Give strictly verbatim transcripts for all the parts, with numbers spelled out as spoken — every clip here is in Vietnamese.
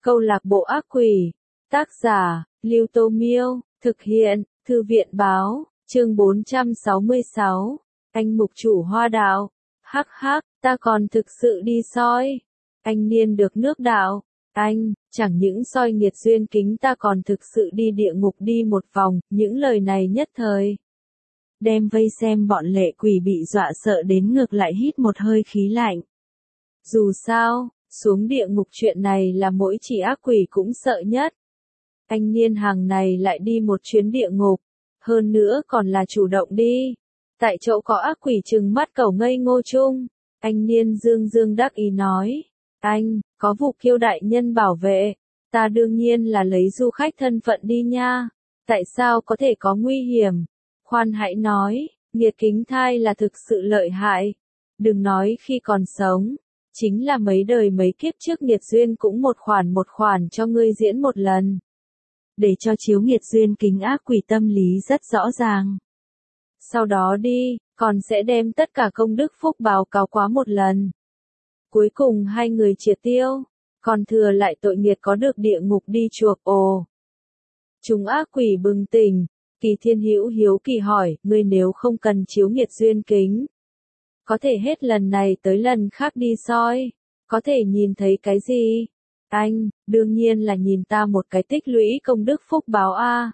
Câu lạc bộ ác quỷ. Tác giả, Lưu Tô Miêu. Thực hiện, Thư viện Báo. Chương bốn trăm sáu mươi sáu. Anh mục chủ hoa đạo. Hắc hắc, ta còn thực sự đi soi. Anh niên được nước đạo. Anh, chẳng những soi nghiệt duyên kính ta còn thực sự đi địa ngục đi một vòng. Những lời này nhất thời đem vây xem bọn lệ quỷ bị dọa sợ đến ngược lại hít một hơi khí lạnh. Dù sao, xuống địa ngục chuyện này là mỗi chỉ ác quỷ cũng sợ nhất. Anh niên hàng này lại đi một chuyến địa ngục, hơn nữa còn là chủ động đi. Tại chỗ có ác quỷ trừng mắt cẩu ngây ngô chung, anh niên dương dương đắc ý nói, anh, có vụ kiêu đại nhân bảo vệ, ta đương nhiên là lấy du khách thân phận đi nha, tại sao có thể có nguy hiểm? Khoan hãy nói, nghiệt kính thai là thực sự lợi hại, đừng nói khi còn sống, chính là mấy đời mấy kiếp trước nghiệt duyên cũng một khoản một khoản cho ngươi diễn một lần. Để cho chiếu nghiệt duyên kính ác quỷ tâm lý rất rõ ràng. Sau đó đi, còn sẽ đem tất cả công đức phúc báo cáo quá một lần. Cuối cùng hai người triệt tiêu, còn thừa lại tội nghiệt có được địa ngục đi chuộc ồ. Chúng ác quỷ bừng tỉnh, Kỳ Thiên Hữu hiếu kỳ hỏi, ngươi nếu không cần chiếu nghiệt duyên kính, có thể hết lần này tới lần khác đi soi, có thể nhìn thấy cái gì? Anh, đương nhiên là nhìn ta một cái tích lũy công đức phúc báo a.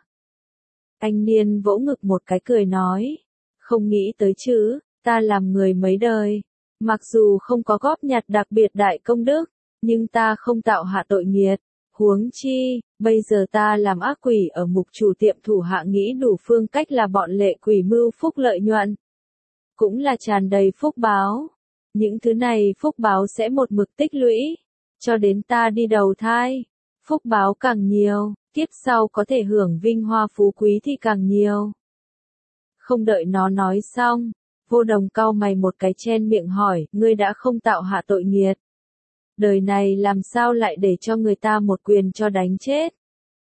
Anh niên vỗ ngực một cái cười nói, không nghĩ tới chứ, ta làm người mấy đời, mặc dù không có góp nhặt đặc biệt đại công đức, nhưng ta không tạo hạ tội nghiệt, huống chi, bây giờ ta làm ác quỷ ở mục chủ tiệm thủ hạ nghĩ đủ phương cách là bọn lệ quỷ mưu phúc lợi nhuận, cũng là tràn đầy phúc báo. Những thứ này phúc báo sẽ một mực tích lũy, cho đến ta đi đầu thai, phúc báo càng nhiều, kiếp sau có thể hưởng vinh hoa phú quý thì càng nhiều. Không đợi nó nói xong, Vô Đồng cau mày một cái chen miệng hỏi, ngươi đã không tạo hạ tội nghiệt, đời này làm sao lại để cho người ta một quyền cho đánh chết?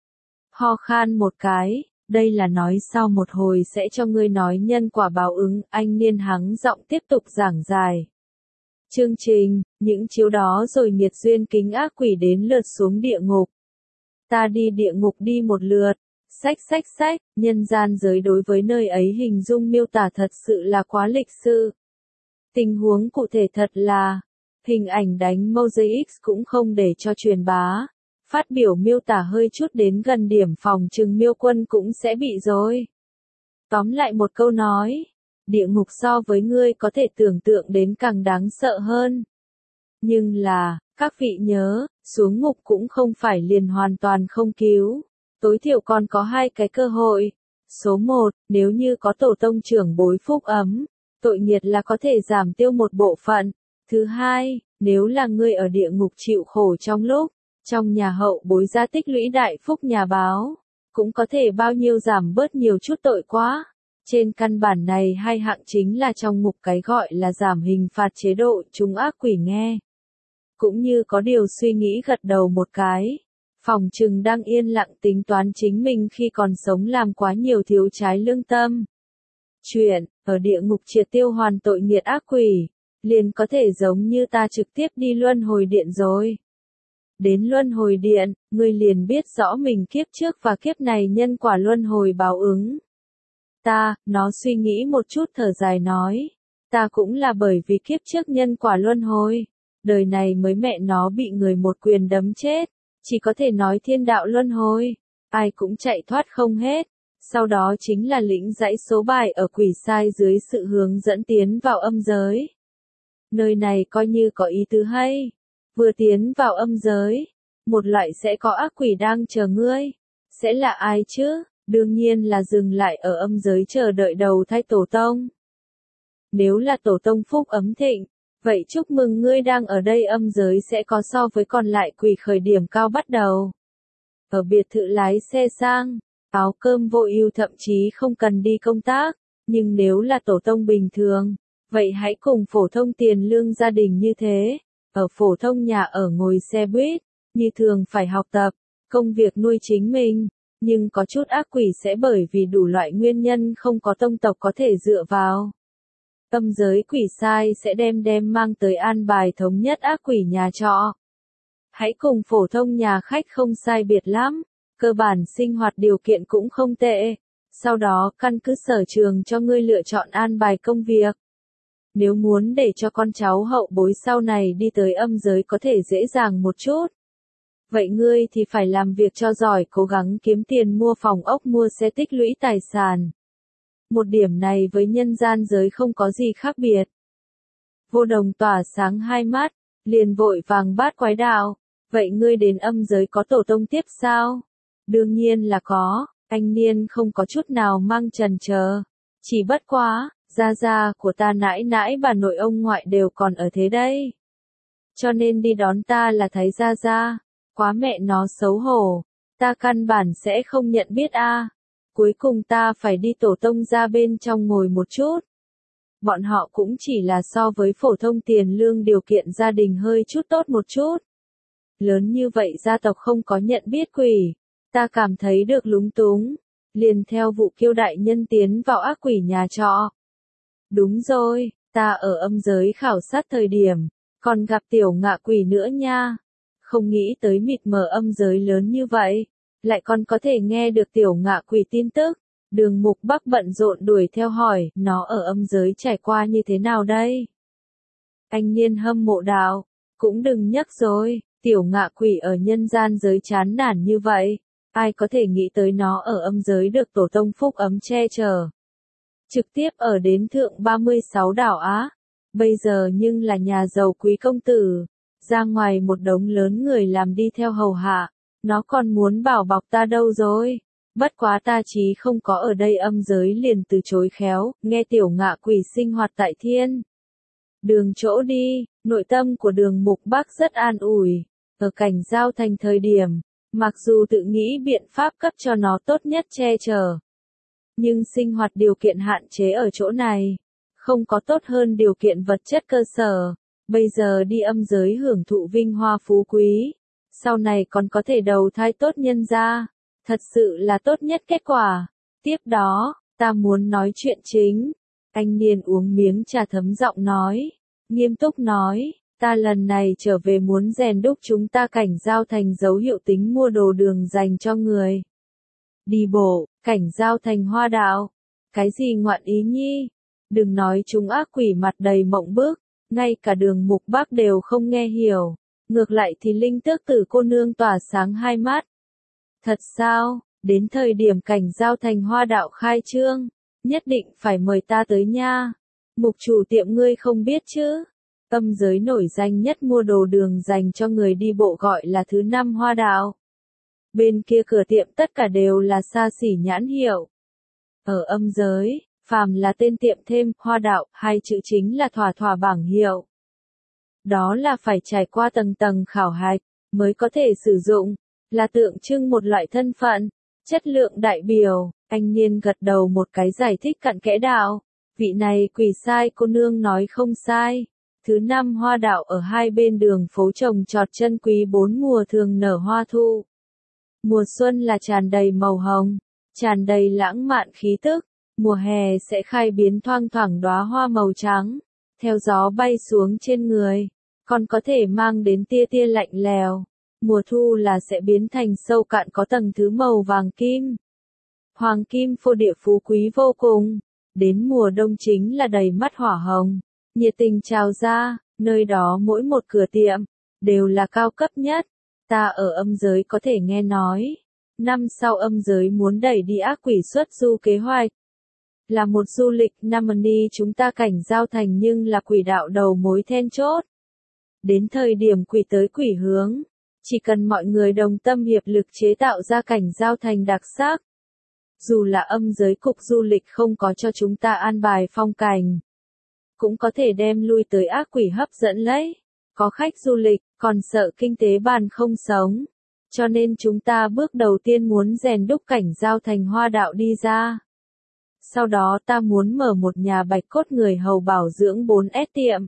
Ho khan một cái, đây là nói sau một hồi sẽ cho ngươi nói nhân quả báo ứng, anh niên hắng giọng tiếp tục giảng giải. Chương trình, những chiếu đó rồi nghiệt duyên kính ác quỷ đến lượt xuống địa ngục. Ta đi địa ngục đi một lượt, sách sách sách, nhân gian giới đối với nơi ấy hình dung miêu tả thật sự là quá lịch sự. Tình huống cụ thể thật là, hình ảnh đánh mosaic cũng không để cho truyền bá, phát biểu miêu tả hơi chút đến gần điểm phòng trừng miêu quân cũng sẽ bị rồi. Tóm lại một câu nói, địa ngục so với ngươi có thể tưởng tượng đến càng đáng sợ hơn. Nhưng là, các vị nhớ, xuống ngục cũng không phải liền hoàn toàn không cứu. Tối thiểu còn có hai cái cơ hội. Số một, nếu như có tổ tông trưởng bối phúc ấm, tội nghiệt là có thể giảm tiêu một bộ phận. Thứ hai, nếu là ngươi ở địa ngục chịu khổ trong lúc, trong nhà hậu bối gia tích lũy đại phúc nhà báo, cũng có thể bao nhiêu giảm bớt nhiều chút tội quá. Trên căn bản này hai hạng chính là trong mục cái gọi là giảm hình phạt chế độ chúng ác quỷ nghe. Cũng như có điều suy nghĩ gật đầu một cái. Phòng trừng đang yên lặng tính toán chính mình khi còn sống làm quá nhiều thiếu trái lương tâm. Chuyện, ở địa ngục triệt tiêu hoàn tội nghiệt ác quỷ, liền có thể giống như ta trực tiếp đi luân hồi điện rồi. Đến luân hồi điện, ngươi liền biết rõ mình kiếp trước và kiếp này nhân quả luân hồi báo ứng. Ta, nó suy nghĩ một chút thở dài nói, ta cũng là bởi vì kiếp trước nhân quả luân hồi, đời này mới mẹ nó bị người một quyền đấm chết, chỉ có thể nói thiên đạo luân hồi, ai cũng chạy thoát không hết, sau đó chính là lĩnh dãy số bài ở quỷ sai dưới sự hướng dẫn tiến vào âm giới. Nơi này coi như có ý tứ hay, vừa tiến vào âm giới, một loại sẽ có ác quỷ đang chờ ngươi, sẽ là ai chứ? Đương nhiên là dừng lại ở âm giới chờ đợi đầu thai tổ tông. Nếu là tổ tông phúc ấm thịnh, vậy chúc mừng ngươi đang ở đây âm giới sẽ có so với còn lại quỷ khởi điểm cao bắt đầu. Ở biệt thự lái xe sang, áo cơm vô ưu thậm chí không cần đi công tác, nhưng nếu là tổ tông bình thường, vậy hãy cùng phổ thông tiền lương gia đình như thế, ở phổ thông nhà ở ngồi xe buýt, như thường phải học tập, công việc nuôi chính mình. Nhưng có chút ác quỷ sẽ bởi vì đủ loại nguyên nhân không có tông tộc có thể dựa vào. Âm giới quỷ sai sẽ đem đem mang tới an bài thống nhất ác quỷ nhà trọ. hãy cùng phổ thông nhà khách không sai biệt lắm, cơ bản sinh hoạt điều kiện cũng không tệ. Sau đó căn cứ sở trường cho ngươi lựa chọn an bài công việc. Nếu muốn để cho con cháu hậu bối sau này đi tới âm giới có thể dễ dàng một chút. Vậy ngươi thì phải làm việc cho giỏi, cố gắng kiếm tiền mua phòng ốc, mua xe, tích lũy tài sản. Một điểm này với nhân gian giới không có gì khác biệt. Vô Đồng tỏa sáng hai mắt, liền vội vàng bát quái đạo. Vậy ngươi đến âm giới có tổ tông tiếp sao? Đương nhiên là có, anh Niên không có chút nào mang chần chờ. Chỉ bất quá, gia gia của ta, nãi nãi, bà nội, ông ngoại đều còn ở thế đây. Cho nên đi đón ta là thấy gia gia. Quá mẹ nó xấu hổ, ta căn bản sẽ không nhận biết a. À. Cuối cùng ta phải đi tổ tông ra bên trong ngồi một chút. Bọn họ cũng chỉ là so với phổ thông tiền lương điều kiện gia đình hơi chút tốt một chút. Lớn như vậy gia tộc không có nhận biết quỷ, ta cảm thấy được lúng túng, liền theo vụ Kiêu đại nhân tiến vào ác quỷ nhà trọ. Đúng rồi, ta ở âm giới khảo sát thời điểm, còn gặp tiểu ngạ quỷ nữa nha. Không nghĩ tới mịt mờ âm giới lớn như vậy, lại còn có thể nghe được tiểu ngạ quỷ tin tức. Đường Mục Bắc bận rộn đuổi theo hỏi, nó ở âm giới trải qua như thế nào đây? Anh Niên hâm mộ đạo, cũng đừng nhắc rồi, tiểu ngạ quỷ ở nhân gian giới chán nản như vậy, ai có thể nghĩ tới nó ở âm giới được tổ tông phúc ấm che chở. Trực tiếp ở đến thượng ba mươi sáu đảo Á, bây giờ nhưng là nhà giàu quý công tử, ra ngoài một đống lớn người làm đi theo hầu hạ, nó còn muốn bảo bọc ta đâu rồi. Bất quá ta chí không có ở đây âm giới liền từ chối khéo, nghe tiểu ngạ quỷ sinh hoạt tại thiên đường chỗ đi, nội tâm của Đường Mục Bắc rất an ủi. Ở cảnh giao thành thời điểm, mặc dù tự nghĩ biện pháp cấp cho nó tốt nhất che chở, nhưng sinh hoạt điều kiện hạn chế ở chỗ này, không có tốt hơn điều kiện vật chất cơ sở. Bây giờ đi âm giới hưởng thụ vinh hoa phú quý, sau này còn có thể đầu thai tốt nhân gia, thật sự là tốt nhất kết quả. Tiếp đó, ta muốn nói chuyện chính. Anh Niên uống miếng trà thấm giọng nói, nghiêm túc nói, ta lần này trở về muốn rèn đúc chúng ta cảnh giao thành dấu hiệu tính mua đồ đường dành cho người đi bộ, cảnh giao thành hoa đạo. Cái gì ngoạn ý nhi? Đừng nói chúng ác quỷ mặt đầy mộng bức, ngay cả Đường Mục Bắc đều không nghe hiểu. Ngược lại thì Linh Tước Tử cô nương tỏa sáng hai mắt. Thật sao, đến thời điểm cảnh giao thành hoa đạo khai trương, nhất định phải mời ta tới nha. Mục chủ tiệm ngươi không biết chứ? Âm giới nổi danh nhất mua đồ đường dành cho người đi bộ gọi là thứ năm hoa đạo. Bên kia cửa tiệm tất cả đều là xa xỉ nhãn hiệu. Ở âm giới, phàm là tên tiệm thêm hoa đạo hai chữ chính là thỏa thỏa bảng hiệu. Đó là phải trải qua tầng tầng khảo hạch mới có thể sử dụng, là tượng trưng một loại thân phận, chất lượng đại biểu. Anh Niên gật đầu một cái giải thích cặn kẽ đạo, vị này quỷ sai cô nương nói không sai. Thứ năm hoa đạo ở hai bên đường phố trồng trọt chân quý bốn mùa thường nở hoa thu. Mùa xuân là tràn đầy màu hồng, tràn đầy lãng mạn khí tức. Mùa hè sẽ khai biến thoang thoảng đóa hoa màu trắng, theo gió bay xuống trên người, còn có thể mang đến tia tia lạnh lèo. Mùa thu là sẽ biến thành sâu cạn có tầng thứ màu vàng kim. Hoàng kim phô địa phú quý vô cùng. Đến mùa đông chính là đầy mắt hỏa hồng, nhiệt tình trào ra, nơi đó mỗi một cửa tiệm đều là cao cấp nhất. Ta ở âm giới có thể nghe nói, năm sau âm giới muốn đẩy đi ác quỷ xuất du kế hoạch. Là một du lịch Namani chúng ta cảnh giao thành nhưng là quỷ đạo đầu mối then chốt. Đến thời điểm quỷ tới quỷ hướng, chỉ cần mọi người đồng tâm hiệp lực chế tạo ra cảnh giao thành đặc sắc. Dù là âm giới cục du lịch không có cho chúng ta an bài phong cảnh, cũng có thể đem lui tới ác quỷ hấp dẫn lấy. Có khách du lịch, còn sợ kinh tế bàn không sống. Cho nên chúng ta bước đầu tiên muốn rèn đúc cảnh giao thành hoa đạo đi ra. Sau đó ta muốn mở một nhà bạch cốt người hầu bảo dưỡng bốn S tiệm.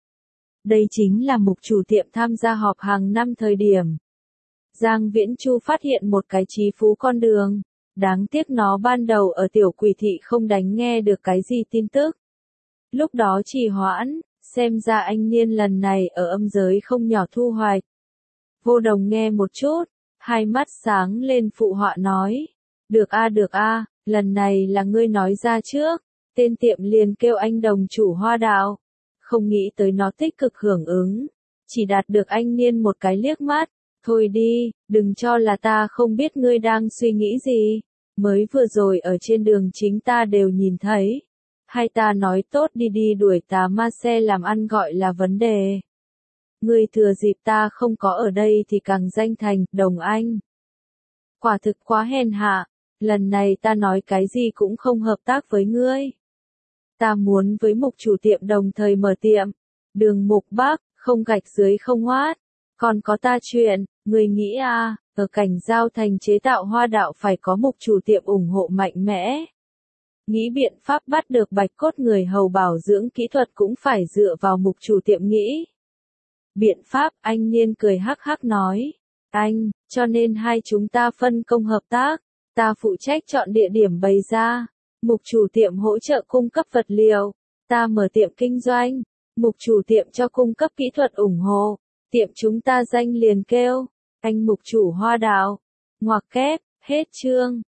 Đây chính là mục chủ tiệm tham gia họp hàng năm thời điểm. Giang Viễn Chu phát hiện một cái trí phú con đường. Đáng tiếc nó ban đầu ở tiểu quỷ thị không đánh nghe được cái gì tin tức. Lúc đó trì hoãn, xem ra anh Niên lần này ở âm giới không nhỏ thu hoạch. Vô Đồng nghe một chút, hai mắt sáng lên phụ họa nói. Được a được a, lần này là ngươi nói ra trước. Tên tiệm liền kêu anh Đồng chủ Hoa Đạo. Không nghĩ tới nó tích cực hưởng ứng. Chỉ đạt được anh Niên một cái liếc mắt. Thôi đi, đừng cho là ta không biết ngươi đang suy nghĩ gì. Mới vừa rồi ở trên đường chính ta đều nhìn thấy. Hay ta nói tốt đi đi đuổi tà ma xe làm ăn gọi là vấn đề. Ngươi thừa dịp ta không có ở đây thì càng danh thành, Đồng anh. Quả thực quá hèn hạ, lần này ta nói cái gì cũng không hợp tác với ngươi. Ta muốn với mục chủ tiệm đồng thời mở tiệm, đường mục Bắc, không gạch dưới không hoát. Còn có ta chuyện, ngươi nghĩ à, ở cảnh giao thành chế tạo hoa đạo phải có mục chủ tiệm ủng hộ mạnh mẽ. Nghĩ biện pháp bắt được bạch cốt người hầu bảo dưỡng kỹ thuật cũng phải dựa vào mục chủ tiệm nghĩ. Biện pháp, anh Niên cười hắc hắc nói. Anh, cho nên hai chúng ta phân công hợp tác. Ta phụ trách chọn địa điểm bày ra. Mục chủ tiệm hỗ trợ cung cấp vật liệu. Ta mở tiệm kinh doanh. Mục chủ tiệm cho cung cấp kỹ thuật ủng hộ. Tiệm chúng ta danh liền kêu. Anh mục chủ Hoa Đạo. Ngoặc kép, hết chương.